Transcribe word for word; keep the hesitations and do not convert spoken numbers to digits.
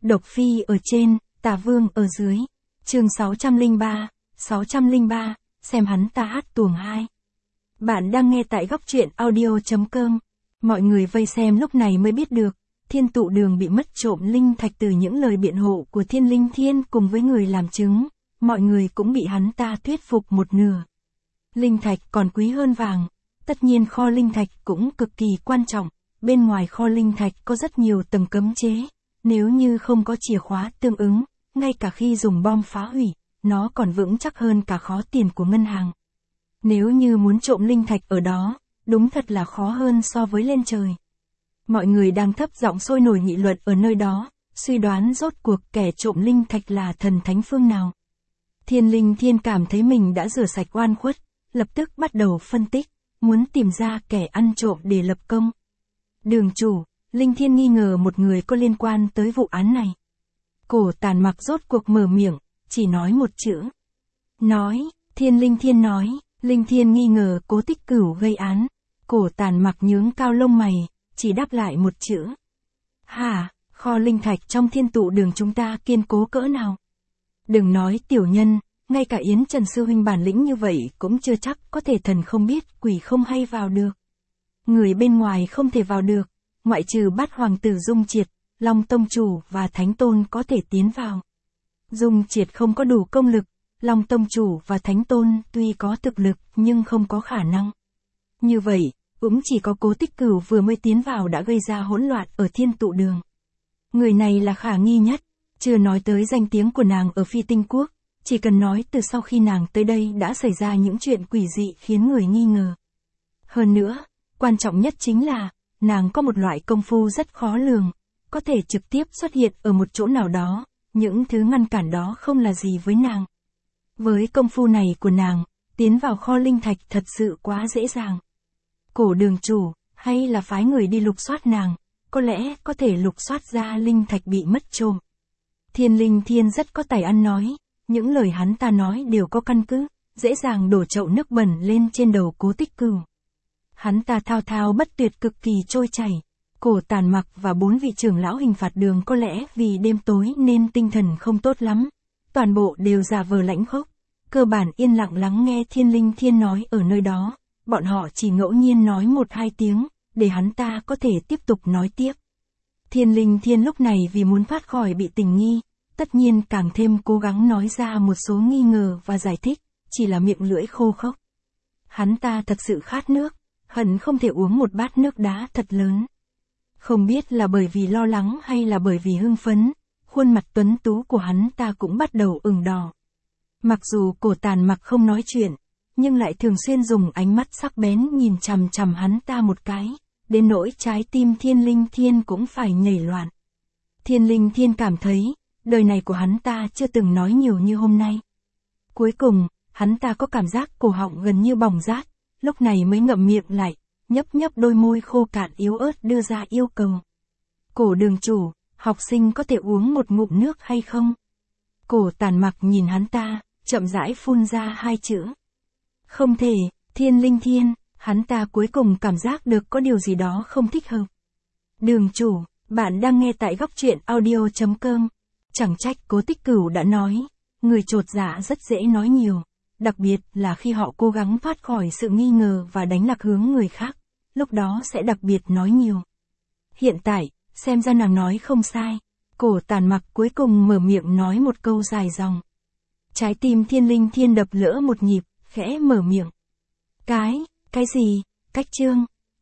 Độc Phi ở trên, Tà Vương ở dưới. Chương sáu trăm lẻ ba, sáu trăm lẻ ba, xem hắn ta hát tuồng hai. Bạn đang nghe tại góc truyện audio chấm com. Mọi người vây xem lúc này mới biết được, Thiên Tụ Đường bị mất trộm linh thạch từ những lời biện hộ của Thiên Linh Thiên cùng với người làm chứng, mọi người cũng bị hắn ta thuyết phục một nửa. Linh thạch còn quý hơn vàng, tất nhiên kho linh thạch cũng cực kỳ quan trọng, bên ngoài kho linh thạch có rất nhiều tầng cấm chế, nếu như không có chìa khóa tương ứng, ngay cả khi dùng bom phá hủy, nó còn vững chắc hơn cả kho tiền của ngân hàng. Nếu như muốn trộm linh thạch ở đó, đúng thật là khó hơn so với lên trời. Mọi người đang thấp giọng sôi nổi nghị luận ở nơi đó, suy đoán rốt cuộc kẻ trộm linh thạch là thần thánh phương nào. Thiên Linh Thiên cảm thấy mình đã rửa sạch oan khuất, lập tức bắt đầu phân tích, muốn tìm ra kẻ ăn trộm để lập công. Đường chủ, Linh Thiên nghi ngờ một người có liên quan tới vụ án này. Cổ Tàn Mặc rốt cuộc mở miệng, chỉ nói một chữ. Nói, Thiên Linh Thiên nói, Linh Thiên nghi ngờ Cố Tích Cửu gây án. Cổ Tàn Mặc nhướng cao lông mày, chỉ đáp lại một chữ. Hả, kho linh thạch trong Thiên Tụ Đường chúng ta kiên cố cỡ nào? Đừng nói tiểu nhân, ngay cả Yến Trần sư huynh bản lĩnh như vậy cũng chưa chắc có thể thần không biết quỷ không hay vào được. Người bên ngoài không thể vào được, ngoại trừ Bát Hoàng tử Dung Triệt, Long Tông Chủ và Thánh Tôn có thể tiến vào. Dung Triệt không có đủ công lực, Long Tông Chủ và Thánh Tôn tuy có thực lực nhưng không có khả năng. Như vậy, cũng chỉ có Cố Tích Cửu vừa mới tiến vào đã gây ra hỗn loạn ở Thiên Tụ Đường. Người này là khả nghi nhất, chưa nói tới danh tiếng của nàng ở Phi Tinh Quốc, chỉ cần nói từ sau khi nàng tới đây đã xảy ra những chuyện quỷ dị khiến người nghi ngờ. Hơn nữa, quan trọng nhất chính là, nàng có một loại công phu rất khó lường, có thể trực tiếp xuất hiện ở một chỗ nào đó, những thứ ngăn cản đó không là gì với nàng. Với công phu này của nàng, tiến vào kho linh thạch thật sự quá dễ dàng. Cổ đường chủ, hay là phái người đi lục soát nàng, có lẽ có thể lục soát ra linh thạch bị mất trộm. Thiên Linh Thiên rất có tài ăn nói, những lời hắn ta nói đều có căn cứ, dễ dàng đổ chậu nước bẩn lên trên đầu Cố Tích Cửu. Hắn ta thao thao bất tuyệt cực kỳ trôi chảy. Cổ Tàn Mặc và bốn vị trưởng lão Hình Phạt Đường có lẽ vì đêm tối nên tinh thần không tốt lắm, toàn bộ đều giả vờ lãnh khốc, cơ bản yên lặng lắng nghe Thiên Linh Thiên nói ở nơi đó, bọn họ chỉ ngẫu nhiên nói một hai tiếng, để hắn ta có thể tiếp tục nói tiếp. Thiên Linh Thiên lúc này vì muốn thoát khỏi bị tình nghi, tất nhiên càng thêm cố gắng nói ra một số nghi ngờ và giải thích, chỉ là miệng lưỡi khô khốc. Hắn ta thật sự khát nước, hận không thể uống một bát nước đá thật lớn. Không biết là bởi vì lo lắng hay là bởi vì hưng phấn, khuôn mặt tuấn tú của hắn ta cũng bắt đầu ửng đỏ. Mặc dù Cổ Tàn Mặc không nói chuyện, nhưng lại thường xuyên dùng ánh mắt sắc bén nhìn chằm chằm hắn ta một cái, đến nỗi trái tim Thiên Linh Thiên cũng phải nhảy loạn. Thiên Linh Thiên cảm thấy, đời này của hắn ta chưa từng nói nhiều như hôm nay. Cuối cùng, hắn ta có cảm giác cổ họng gần như bỏng rát, lúc này mới ngậm miệng lại, nhấp nhấp đôi môi khô cạn yếu ớt đưa ra yêu cầu. Cổ đường chủ, học sinh có thể uống một ngụm nước hay không? Cổ Tàn Mặc nhìn hắn ta, chậm rãi phun ra hai chữ. Không thể, Thiên Linh Thiên, hắn ta cuối cùng cảm giác được có điều gì đó không thích hợp. Đường chủ, bạn đang nghe tại góc truyện audio chấm com. Chẳng trách Cố Tích Cửu đã nói, người chột dạ rất dễ nói nhiều, đặc biệt là khi họ cố gắng thoát khỏi sự nghi ngờ và đánh lạc hướng người khác, lúc đó sẽ đặc biệt nói nhiều. Hiện tại, xem ra nàng nói không sai, Cổ Tàn Mặc cuối cùng mở miệng nói một câu dài dòng. Trái tim Thiên Linh Thiên đập lỡ một nhịp, khẽ mở miệng. Cái, cái gì, cách chương,